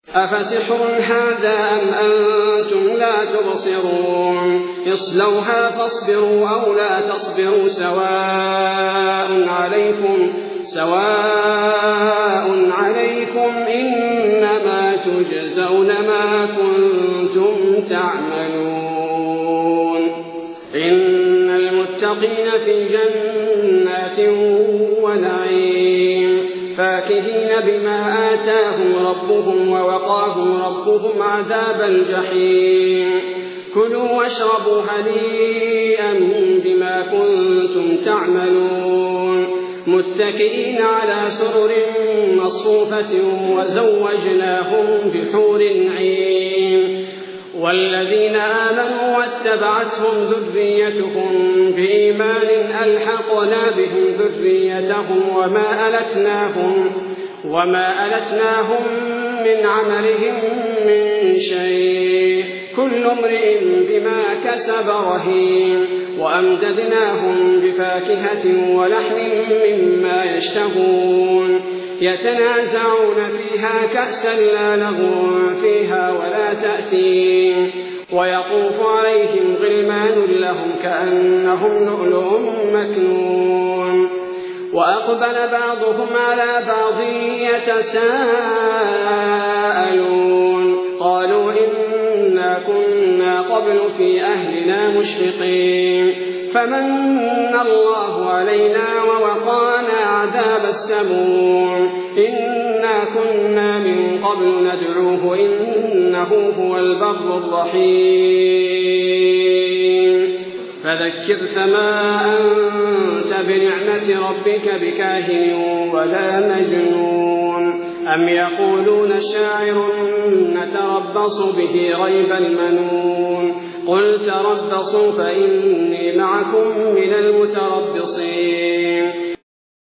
أفسحر هذا أم أنتم لا تبصرون اصلوها فاصبروا أو لا تصبروا سواء عليكم إنما تجزون ما كنتم تعملون إن المتقين في جنات ونعيم فاكهين بما آتاهم ربهم ووقاهم ربهم عذاب الجحيم كلوا واشربوا هنيئا بما كنتم تعملون متكئين على سرر مصفوفة وزوجناهم بحور عين والذين آمنوا واتبعتهم ذريتهم بإيمان ألحقنا بهم ذريتهم وما ألتناهم من عملهم من شيء كل امرئ بما كسب رهين وأمددناهم بفاكهة ولحم مما يشتهون يتنازعون فيها كأسا لا لغو فيها ولا تأثيم ويطوف عليهم غلمان لهم كأنهم لؤلؤ مكنون وأقبل بعضهم على بعض يتساءلون قالوا إنا كنا قبل في أهلنا مشفقين فمن الله علينا ووقانا عذاب السموم إنا كنا من قبل ندعوه إنه هو البر الرحيم فذكر فما أنت بنعمة ربك بكاهن ولا مجنون أم يقولون شاعر نتربص به ريب المنون قل تربصوا فإني معكم من